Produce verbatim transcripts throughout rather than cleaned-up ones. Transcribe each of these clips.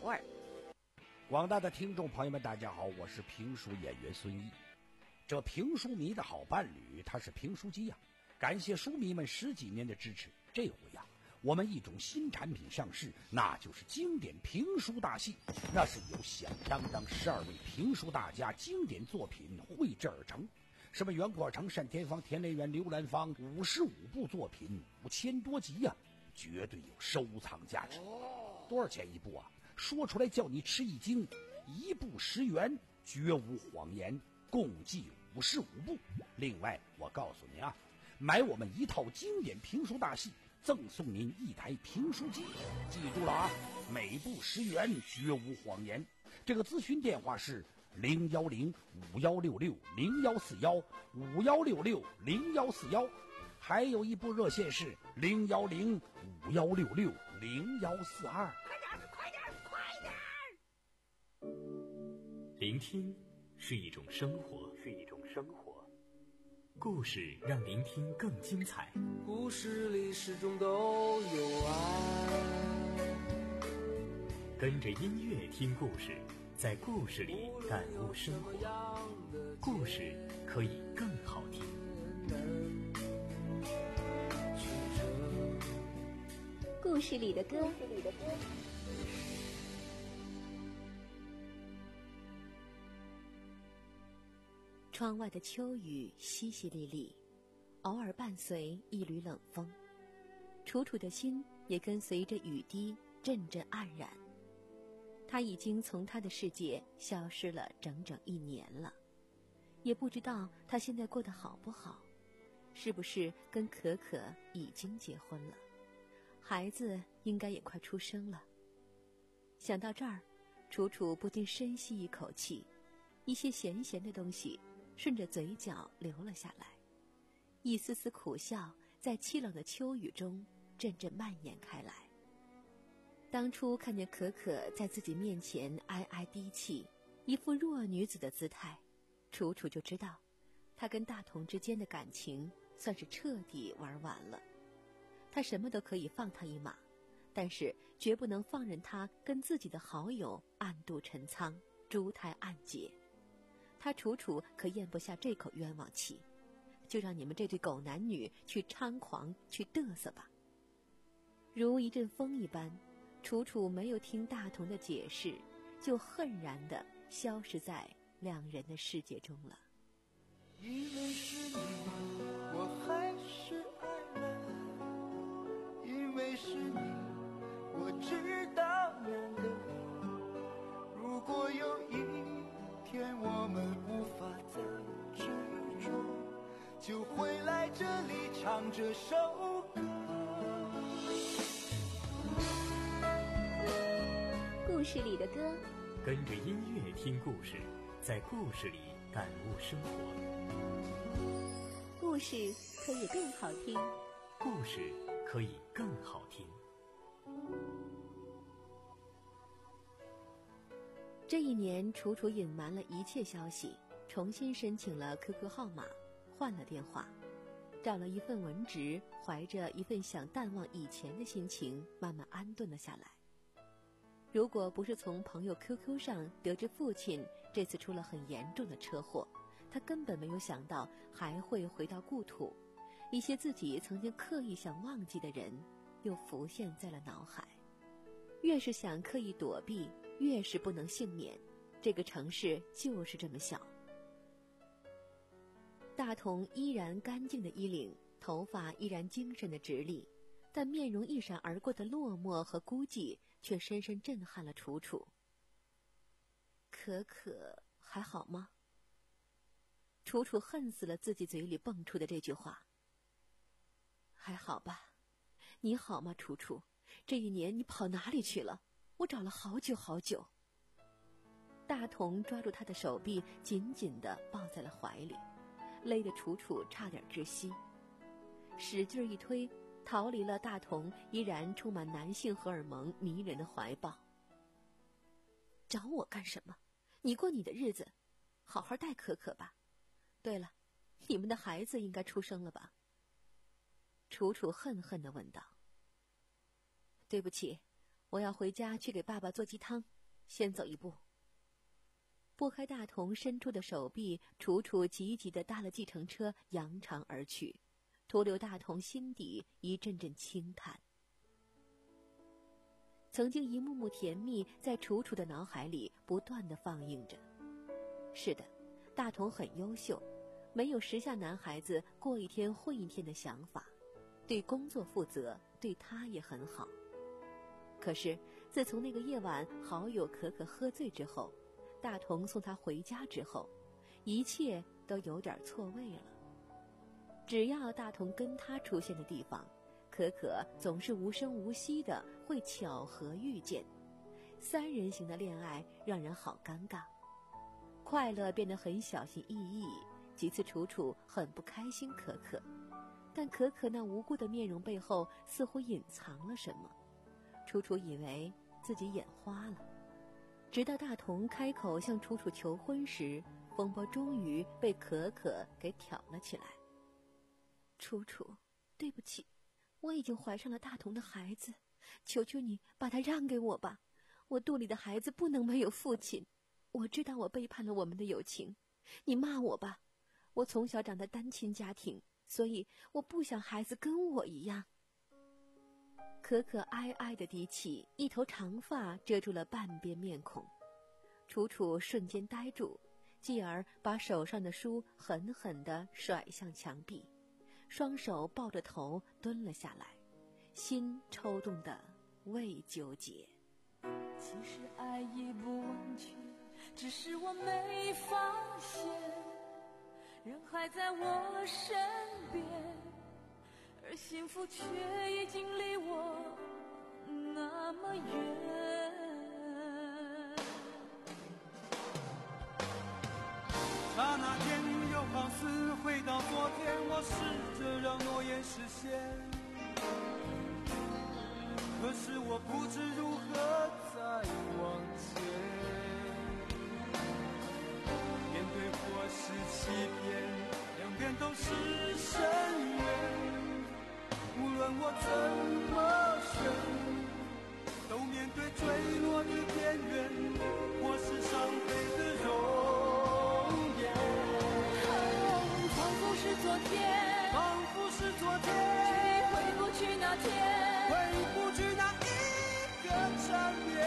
味。 广大的听众朋友们，大家好，我是评书演员孙一。这评书迷的好伴侣，他是评书机呀、啊！感谢书迷们十几年的支持。这回呀、啊，我们一种新产品上市，那就是经典评书大戏。那是由响当当十二位评书大家经典作品绘制而成。什么袁阔成、单田芳、田连元、刘兰芳，五十五部作品，五千多集呀、啊，绝对有收藏价值。多少钱一部啊？说出来叫你吃一惊，一部十元，绝无谎言，共计五十五部。另外，我告诉您啊，买我们一套经典评书大戏，赠送您一台评书机。记住了啊，每部十元，绝无谎言。这个咨询电话是零幺零五幺六六零幺四幺五幺六六零幺四幺，还有一部热线是零幺零五幺六六零幺四二。 快点，快点！ 聆听是一种生活，是一种生活。故事让聆听更精彩。 故事里始终都有爱。 跟着音乐听故事，在故事里感悟生活。故事可以更好听。 故事里的歌。窗外的秋雨淅淅沥沥，偶尔伴随一缕冷风，楚楚的心也跟随着雨滴阵阵黯然。他已经从他的世界消失了整整一年了，也不知道他现在过得好不好，是不是跟可可已经结婚了，孩子应该也快出生了。想到这儿，楚楚不禁深吸一口气，一些咸咸的东西顺着嘴角流了下来，一丝丝苦笑在凄冷的秋雨中阵阵蔓延开来。当初看见可可在自己面前哀哀低泣，一副弱女子的姿态，楚楚就知道她跟大同之间的感情算是彻底玩完了。她什么都可以放他一马，但是绝不能放任他跟自己的好友暗度陈仓，珠胎暗结。他楚楚可咽不下这口冤枉气，就让你们这对狗男女去猖狂，去嘚瑟吧。如一阵风一般，楚楚没有听大同的解释，就恨然地消失在两人的世界中了。 因为是你，我还是爱了；因为是你，我知道难得。如果有一天我们无法再执着，就回来这里唱这首歌。 故事里的歌， 跟着音乐听故事，在故事里感悟生活。 故事可以更好听， 故事可以更好听。 这一年，楚楚隐瞒了一切消息，重新申请了 Q Q 号码，换了电话，找了一份文职，怀着一份想淡忘以前的心情，慢慢安顿了下来。如果不是从朋友 Q Q 上得知父亲这次出了很严重的车祸，他根本没有想到还会回到故土，一些自己曾经刻意想忘记的人又浮现在了脑海。越是想刻意躲避，越是不能幸免，这个城市就是这么小。大同依然干净的衣领，头发依然精神的直立，但面容一闪而过的落寞和孤寂却深深震撼了楚楚。可可还好吗？楚楚恨死了自己嘴里蹦出的这句话。还好吧？你好吗，楚楚？这一年你跑哪里去了？我找了好久好久。大同抓住他的手臂，紧紧地抱在了怀里，勒得楚楚差点窒息，使劲一推，逃离了大同依然充满男性荷尔蒙迷人的怀抱。找我干什么？你过你的日子，好好带可可吧。对了，你们的孩子应该出生了吧？楚楚恨恨地问道。对不起，我要回家去给爸爸做鸡汤， 先走一步。拨开大同伸出的手臂，楚楚急急地搭了计程车扬长而去，徒留大同心底一阵阵轻叹。曾经一幕幕甜蜜在楚楚的脑海里不断地放映着。是的，大同很优秀，没有时下男孩子过一天混一天的想法，对工作负责，对他也很好。可是自从那个夜晚好友可可喝醉之后，大同送他回家之后，一切都有点错位了。只要大同跟他出现的地方，可可总是无声无息的会巧合遇见。三人行的恋爱让人好尴尬，快乐变得很小心翼翼。几次楚楚很不开心可可，但可可那无辜的面容背后似乎隐藏了什么。楚楚以为自己眼花了，直到大同开口向楚楚求婚时，风波终于被可可给挑了起来。楚楚，对不起，我已经怀上了大同的孩子，求求你把他让给我吧，我肚里的孩子不能没有父亲。我知道我背叛了我们的友情，你骂我吧，我从小长在单亲家庭，所以我不想孩子跟我一样。可可哀哀地低起，一头长发遮住了半边面孔。楚楚瞬间呆住，继而把手上的书狠狠地甩向墙壁，双手抱着头蹲了下来，心抽动得未纠结。 其实爱已不完全，只是我没发现，人还在我身边，而幸福却已经离我那么远。刹那间又好似回到昨天，我试着让诺言实现，可是我不知如何再往前。面对或是欺骗，两边都是深渊。无论我怎么选，都面对坠落的边缘，或是伤悲的容颜。仿佛是昨天，仿佛是昨天，回不去那天，回不去那一个缠绵。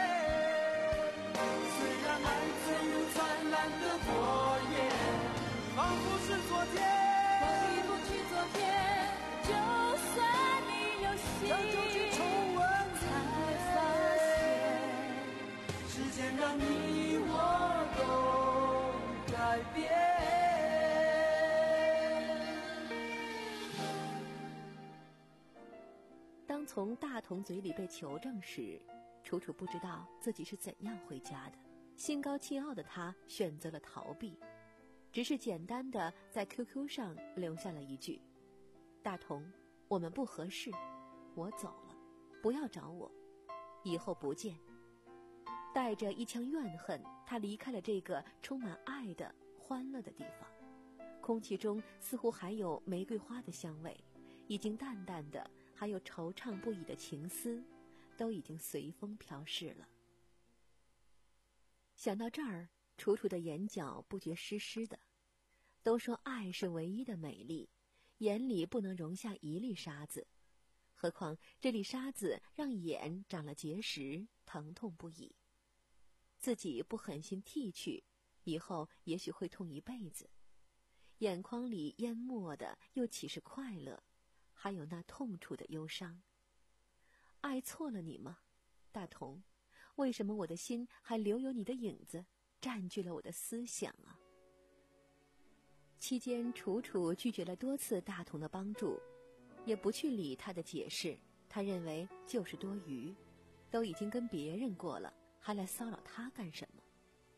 虽然爱曾如灿烂的火焰，仿佛是昨天，回不去昨天，就算你有心，就去重温，才发现，时间让你我都改变。 当从大同嘴里被求证时，楚楚不知道自己是怎样回家的。心高气傲的他选择了逃避，只是简单的在 Q Q 上留下了一句：大同，我们不合适，我走了，不要找我，以后不见。带着一腔怨恨，他离开了这个充满爱的欢乐的地方。空气中似乎还有玫瑰花的香味，已经淡淡的还有惆怅不已的情思，都已经随风飘逝了。想到这儿，楚楚的眼角不觉湿湿的。都说爱是唯一的美丽，眼里不能容下一粒沙子，何况这粒沙子让眼长了结石，疼痛不已。自己不狠心剃去，以后也许会痛一辈子。眼眶里淹没的又岂是快乐，还有那痛楚的忧伤。爱错了你吗，大同？为什么我的心还留有你的影子，占据了我的思想啊？期间楚楚拒绝了多次大同的帮助，也不去理他的解释，他认为就是多余，都已经跟别人过了，还来骚扰他干什么？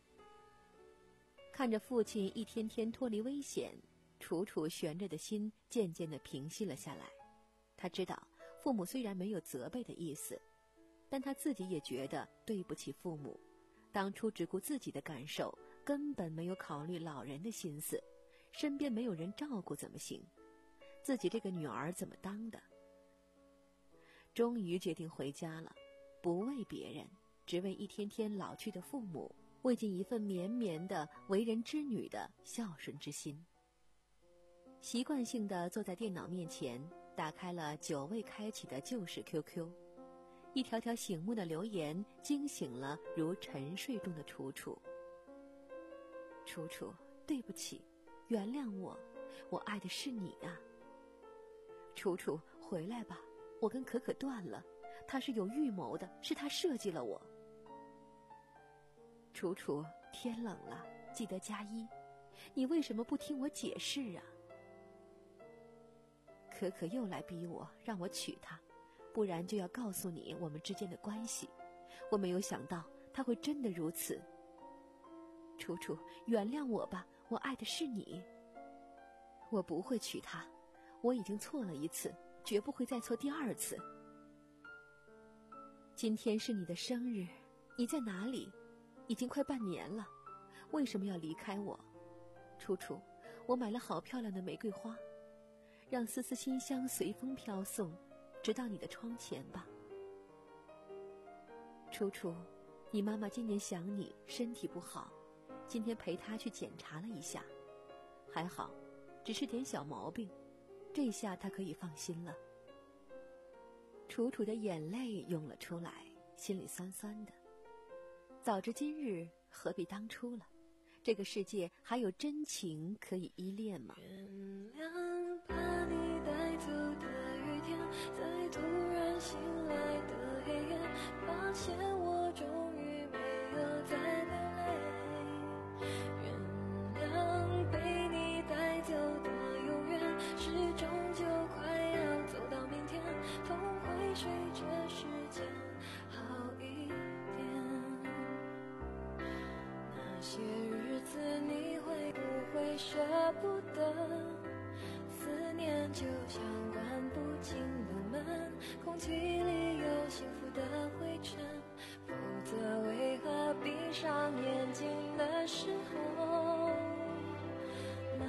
看着父亲一天天脱离危险，楚楚悬着的心渐渐地平息了下来。他知道父母虽然没有责备的意思，但他自己也觉得对不起父母，当初只顾自己的感受，根本没有考虑老人的心思，身边没有人照顾怎么行？自己这个女儿怎么当的？终于决定回家了，不为别人， 只为一天天老去的父母，喂尽一份绵绵的为人之女的孝顺之心。习惯性地坐在电脑面前，打开了久未开启的旧式 Q Q， 一条条醒目的留言惊醒了如沉睡中的楚楚。楚楚，对不起，原谅我，我爱的是你啊。楚楚，回来吧，我跟可可断了，他是有预谋的，是他设计了我。楚楚，天冷了，记得加衣，你为什么不听我解释啊？可可又来逼我，让我娶她，不然就要告诉你我们之间的关系。我没有想到他会真的如此。楚楚，原谅我吧，我爱的是你。我不会娶她，我已经错了一次，绝不会再错第二次。今天是你的生日，你在哪里？已经快半年了，为什么要离开我？楚楚，我买了好漂亮的玫瑰花，让丝丝馨香随风飘送，直到你的窗前吧。楚楚，你妈妈今年想你，身体不好，今天陪她去检查了一下，还好，只是点小毛病，这下她可以放心了。楚楚的眼泪涌了出来，心里酸酸的。早知今日，何必当初了？这个世界还有真情可以依恋吗？ 原谅把你带走的雨天，在突然醒来的黑夜，发现我终于没有再流泪。原谅被你带走的永远，是终究快要走到明天，风会随着时间好一点。那些日子你会不会舍不得？思念就像关不紧的门，空气里有幸福的灰尘，否则为何闭上眼睛的时候那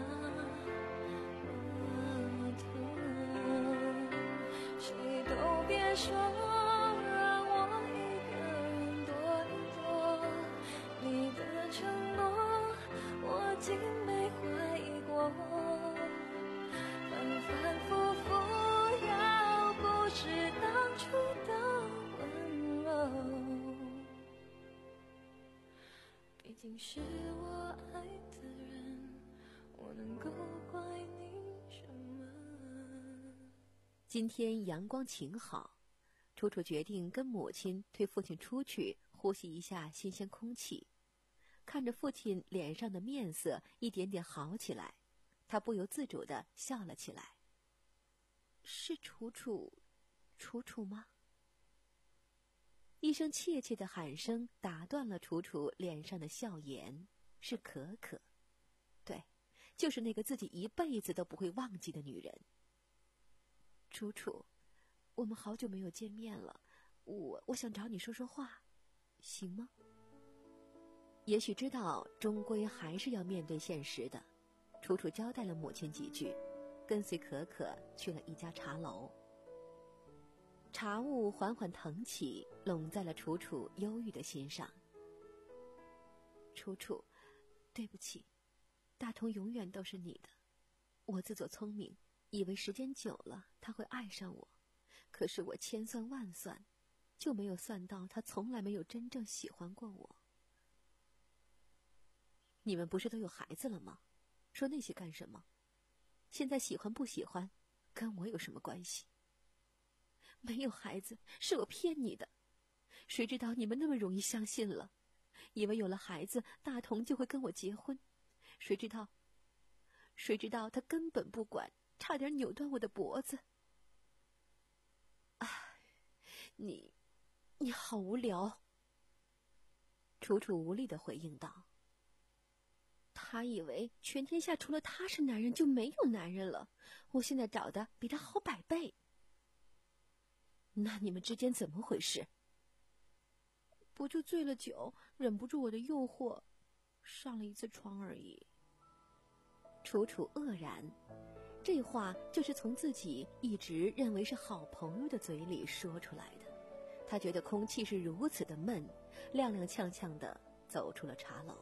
么痛？谁都别说让我一个人躲一躲，你的承诺我竟没怀疑过，反反复复要不是当初的温柔，毕竟是我爱的人，我能够怪你什么？ 今天阳光晴好，楚楚决定跟母亲推父亲出去呼吸一下新鲜空气。看着父亲脸上的面色一点点好起来，他不由自主地笑了起来。是楚楚，楚楚吗？一声怯怯的喊声打断了楚楚脸上的笑颜，是可可。对，就是那个自己一辈子都不会忘记的女人。楚楚，我们好久没有见面了，我我想找你说说话，行吗？也许知道终归还是要面对现实的，楚楚交代了母亲几句，跟随可可去了一家茶楼。茶雾缓缓腾起，拢在了楚楚忧郁的心上。楚楚，对不起，大同永远都是你的。我自作聪明，以为时间久了他会爱上我，可是我千算万算，就没有算到他从来没有真正喜欢过我。你们不是都有孩子了吗？说那些干什么？现在喜欢不喜欢，跟我有什么关系？没有孩子，是我骗你的。谁知道你们那么容易相信了，以为有了孩子，大同就会跟我结婚。谁知道，谁知道他根本不管，差点扭断我的脖子。唉，你，你好无聊。楚楚无力地回应道。他以为全天下除了他是男人就没有男人了，我现在找的比他好百倍。那你们之间怎么回事？不就醉了酒，忍不住我的诱惑，上了一次床而已。楚楚愕然，这话就是从自己一直认为是好朋友的嘴里说出来的， 他觉得空气是如此的闷，踉踉跄跄地走出了茶楼。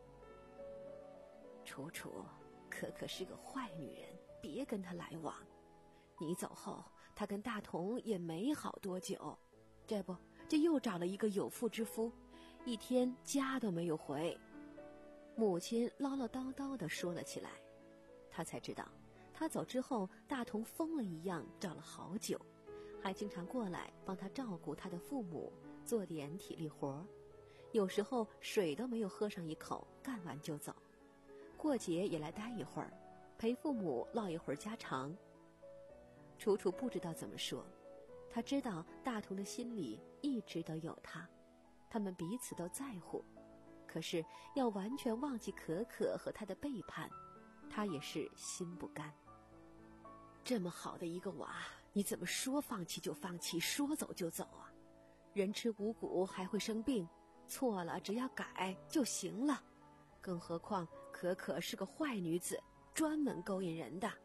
楚楚，可可是个坏女人，别跟她来往。你走后，她跟大同也没好多久，这不，这又找了一个有妇之夫，一天家都没有回。母亲唠唠叨叨地说了起来，她才知道，她走之后，大同疯了一样找了好久，还经常过来帮他照顾他的父母，做点体力活，有时候水都没有喝上一口，干完就走。过节也来待一会儿，陪父母唠一会儿家常。楚楚不知道怎么说，他知道大同的心里一直都有他，他们彼此都在乎，可是要完全忘记可可和他的背叛，他也是心不甘。这么好的一个娃，你怎么说放弃就放弃，说走就走啊？人吃五谷还会生病，错了只要改就行了。更何况可可是个坏女子，专门勾引人的。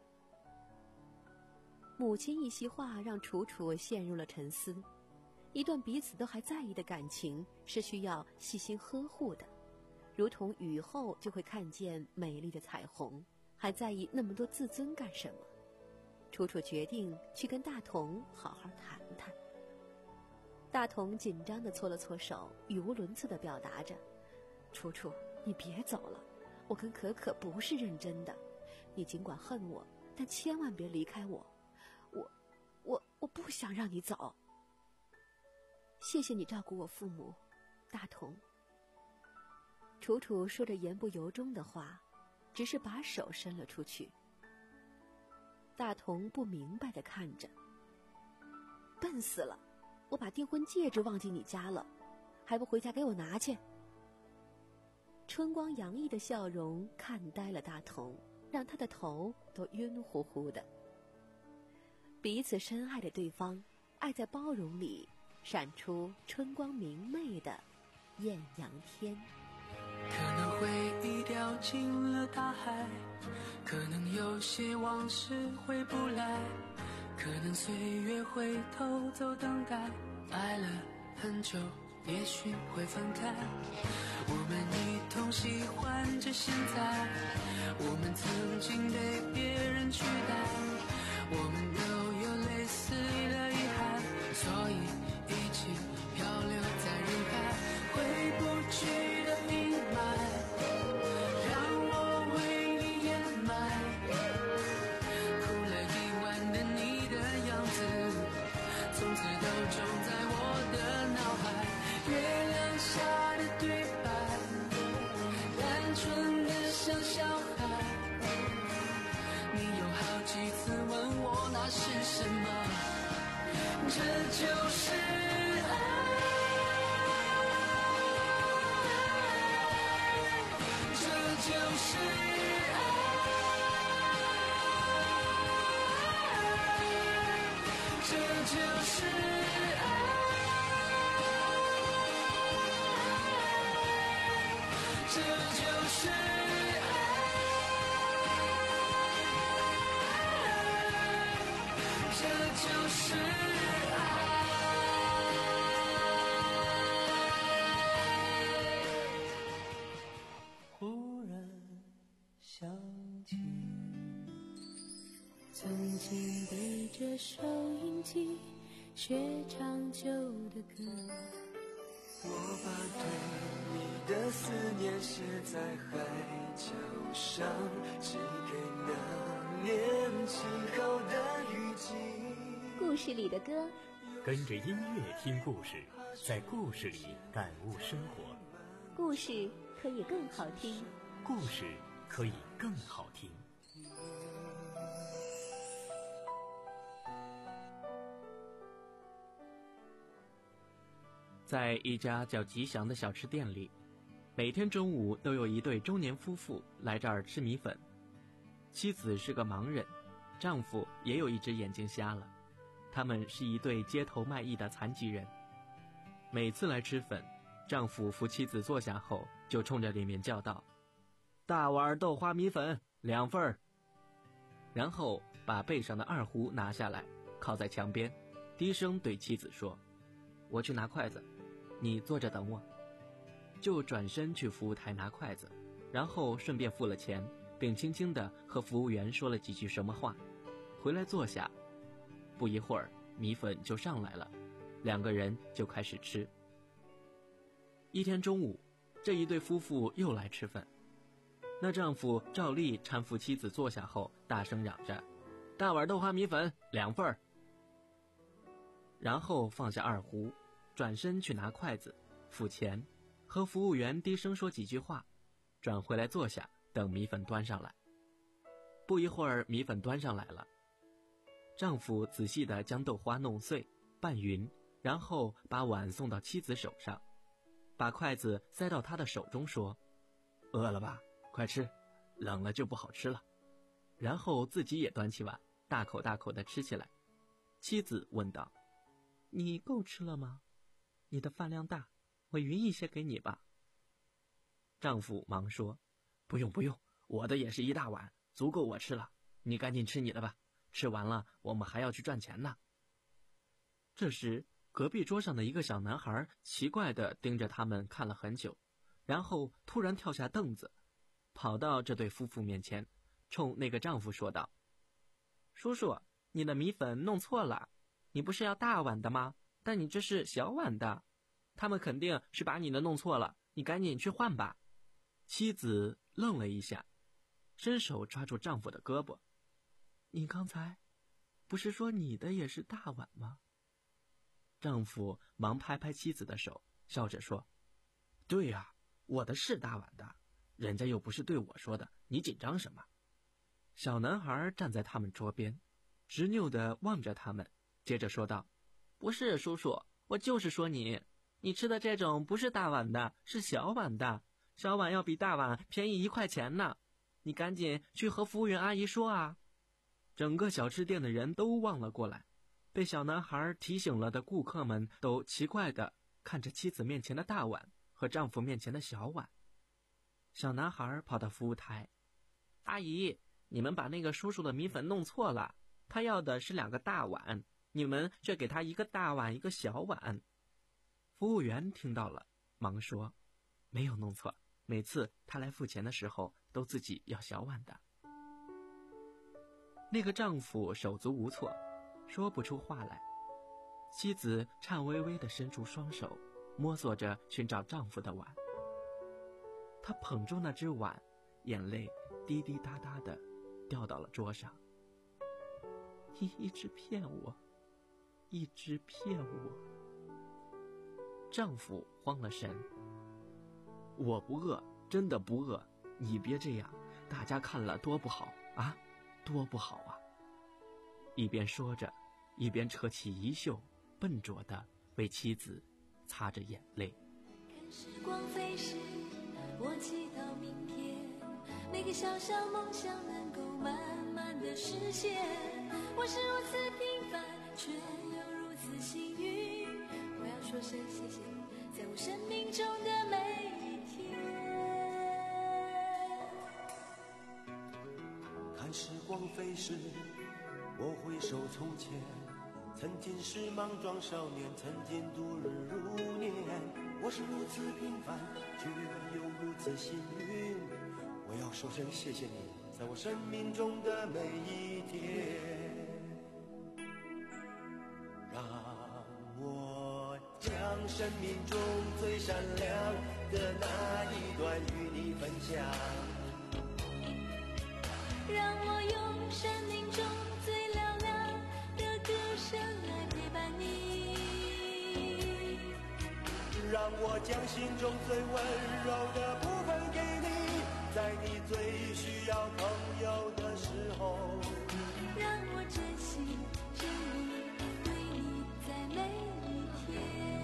母亲一席话让楚楚陷入了沉思。一段彼此都还在意的感情是需要细心呵护的，如同雨后就会看见美丽的彩虹，还在意那么多自尊干什么？楚楚决定去跟大同好好谈谈。大同紧张地搓了搓手，语无伦次地表达着：楚楚，你别走了，我跟可可不是认真的，你尽管恨我，但千万别离开我，我我我不想让你走。谢谢你照顾我父母，大同。楚楚说着言不由衷的话，只是把手伸了出去。大同不明白地看着，笨死了，我把订婚戒指忘记你家了，还不回家给我拿去。春光洋溢的笑容看呆了大同，让他的头都晕乎乎的。彼此深爱的对方，爱在包容里闪出春光明媚的艳阳天。 可能回忆掉进了大海，可能有些往事回不来，可能岁月会偷走等待，爱了很久也许会分开，我们一同喜欢着现在，我们曾经被别人取代，我们都有类似的遗憾，所以一起漂流在人海，回不去的阴霾让我为你掩埋，哭了一晚的你的样子从此都种在我的脑海，月亮下的对白单纯的像小孩，你有好几次问我那是什么，这就是爱，这就是爱，这就是爱，这就是爱，这就是爱。忽然想起曾经对着收音机学唱旧的歌， 我把对你的思念写在海角上，寄给那年轻后的雨季。 故事里的歌， 跟着音乐听故事，在故事里感悟生活。 故事可以更好听。 故事可以更好听。 在一家叫吉祥的小吃店里，每天中午都有一对中年夫妇来这儿吃米粉。妻子是个盲人，丈夫也有一只眼睛瞎了，他们是一对街头卖艺的残疾人。每次来吃粉，丈夫扶妻子坐下后，就冲着里面叫道：大碗豆花米粉两份儿。然后把背上的二胡拿下来，靠在墙边，低声对妻子说： 我去拿筷子，你坐着等我。就转身去服务台拿筷子，然后顺便付了钱，并轻轻地和服务员说了几句什么话，回来坐下。不一会儿，米粉就上来了，两个人就开始吃。一天中午，这一对夫妇又来吃饭。那丈夫照例搀扶妻子坐下后，大声嚷着：“大碗豆花米粉两份儿。”然后放下二胡，转身去拿筷子，付钱，和服务员低声说几句话，转回来坐下，等米粉端上来。不一会儿，米粉端上来了。丈夫仔细地将豆花弄碎、拌匀，然后把碗送到妻子手上，把筷子塞到她的手中，说：“饿了吧？快吃，冷了就不好吃了。”然后自己也端起碗，大口大口地吃起来。妻子问道：“你够吃了吗？你的饭量大，我匀一些给你吧。”丈夫忙说：“不用不用，我的也是一大碗，足够我吃了。你赶紧吃你的吧，吃完了我们还要去赚钱呢。”这时，隔壁桌上的一个小男孩奇怪地盯着他们看了很久，然后突然跳下凳子，跑到这对夫妇面前，冲那个丈夫说道：“叔叔，你的米粉弄错了，你不是要大碗的吗？但你这是小碗的，他们肯定是把你的弄错了，你赶紧去换吧。”妻子愣了一下，伸手抓住丈夫的胳膊：“你刚才不是说你的也是大碗吗？”丈夫忙拍拍妻子的手，笑着说：“对呀、啊，我的是大碗的，人家又不是对我说的，你紧张什么？”小男孩站在他们桌边，执拗地望着他们，接着说道：“不是叔叔，我就是说你，你吃的这种不是大碗的，是小碗的，小碗要比大碗便宜一块钱呢，你赶紧去和服务员阿姨说啊。”整个小吃店的人都望了过来，被小男孩提醒了的顾客们都奇怪地看着妻子面前的大碗和丈夫面前的小碗。小男孩跑到服务台：“阿姨，你们把那个叔叔的米粉弄错了，他要的是两个大碗，你们却给他一个大碗一个小碗。”服务员听到了，忙说：“没有弄错，每次他来付钱的时候都自己要小碗的。”那个丈夫手足无措，说不出话来。妻子颤巍巍地伸出双手，摸索着寻找丈夫的碗。她捧住那只碗，眼泪滴滴答答地掉到了桌上。你一直骗我，一直骗我。丈夫慌了神：“我不饿，真的不饿，你别这样，大家看了多不好啊，多不好啊！”一边说着，一边扯起衣袖，笨拙地为妻子擦着眼泪。 看时光飞逝，我祈祷明天每个小小梦想能够慢慢的实现。我是如此平凡，却又如此幸运，我要说声谢谢你，在我生命中的每一天。 看时光飞逝，我回首从前，曾经是莽撞少年，曾经度日如年。我是如此平凡，却又如此幸运，我要说声谢谢你，在我生命中的每一天。让我将生命中最闪亮的那一段与你分享， 让我用生命中最嘹亮的歌声来陪伴你， 让我将心中最温柔的部分给你，在你最需要朋友的时候， 让我真心真意对你在每一天。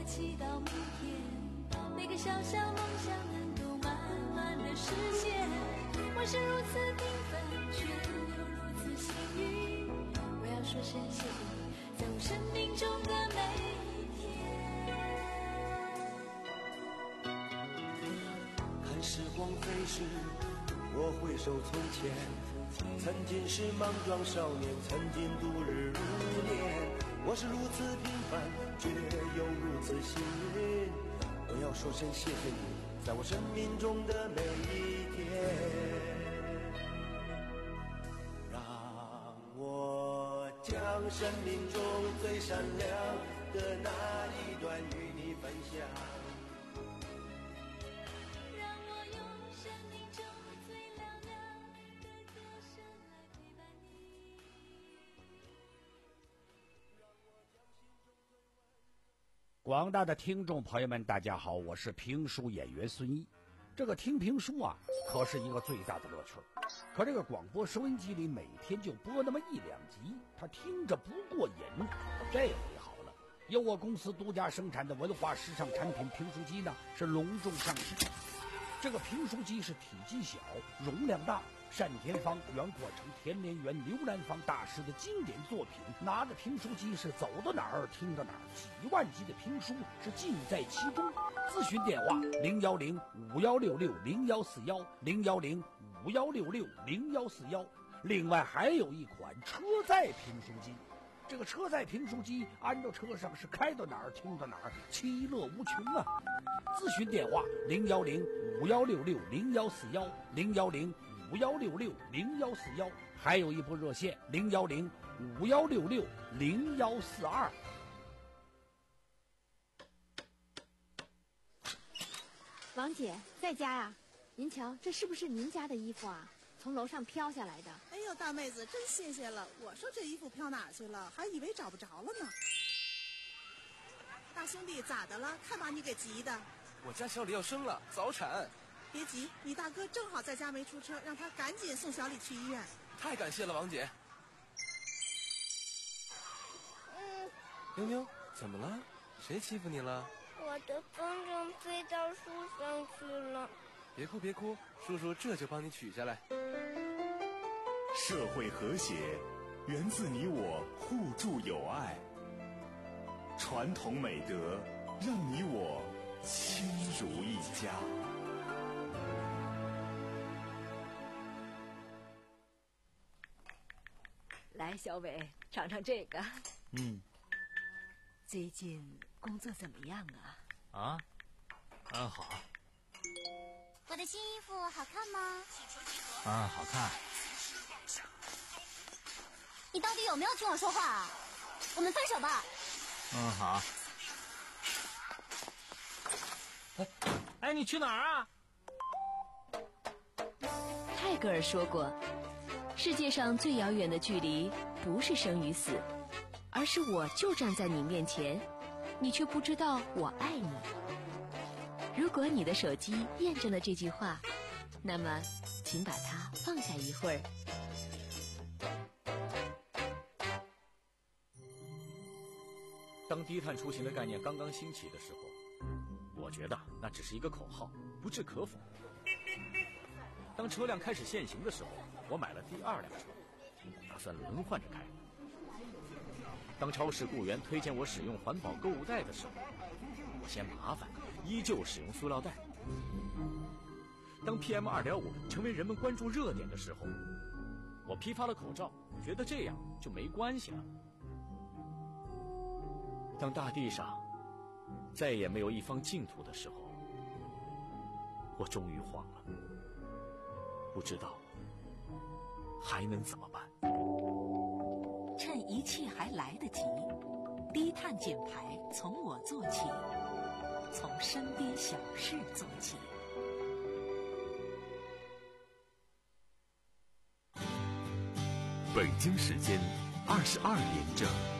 祈祷明天，每个小小梦想能够慢慢的实现。我是如此平凡，却又如此幸运。我要说声谢谢你，在我生命中的每一天。 看时光飞逝，我回首从前，曾经是莽撞少年，曾经度日如年。我是如此平凡，却又如此幸运。我要说声谢谢你，在我生命中的每一天。让我将生命中最闪亮的那一段与你分享。 让我用生命中最亮亮的歌声来陪伴你。 广大的听众朋友们，大家好，我是评书演员孙一。这个听评书啊，可是一个最大的乐趣。可这个广播收音机里每天就播那么一两集，他听着不过瘾。这回好了，由我公司独家生产的文化时尚产品评书机呢，是隆重上市。这个评书机是体积小，容量大，单田芳、袁阔成、田连元、刘兰芳大师的经典作品，拿着评书机是走到哪儿听到哪儿，几万集的评书是尽在其中。咨询电话零幺零五幺六六零幺四幺零幺零五幺六六零幺四幺。另外还有一款车载评书机，这个车载评书机安到车上是开到哪儿听到哪儿，其乐无穷啊！咨询电话零幺零五幺六六零幺四幺零幺零五幺六六零幺四幺，还有一部热线零幺零五幺六六零幺四二。 王姐在家呀？您瞧，这是不是您家的衣服啊？从楼上飘下来的。 哎呦，大妹子真谢谢了！我说这衣服飘哪去了，还以为找不着了呢。大兄弟咋的了？看把你给急的。 我家小李要生了，早产。 别急，你大哥正好在家没出车，让他赶紧送小李去医院。 太感谢了，王姐。 嗯， 妞妞，怎么了？谁欺负你了？ 我的风筝飞到树上去了。 别哭别哭，叔叔这就帮你取下来。 社会和谐源自你我互助友爱，传统美德让你我亲如一家。 来，小伟，尝尝这个。 嗯。 最近工作怎么样啊？ 啊，很好。 我的新衣服好看吗？ 啊，好看。 你到底有没有听我说话啊？我们分手吧。 嗯，好。哎，哎，你去哪儿啊？ 泰戈尔说过，世界上最遥远的距离不是生与死，而是我就站在你面前，你却不知道我爱你。如果你的手机验证了这句话，那么请把它放下一会儿。 当低碳出行的概念刚刚兴起的时候，我觉得那只是一个口号，不置可否。当车辆开始限行的时候，我买了第二辆车，打算轮换着开。当超市雇员推荐我使用环保购物袋的时候，我嫌麻烦，依旧使用塑料袋。当 P M 二点五 成为人们关注热点的时候，我批发了口罩，觉得这样就没关系了。当大地上再也没有一方净土的时候，我终于慌了，不知道还能怎么办。 趁一切还来得及，低碳减排从我做起，从身边小事做起。 北京时间二十二点整。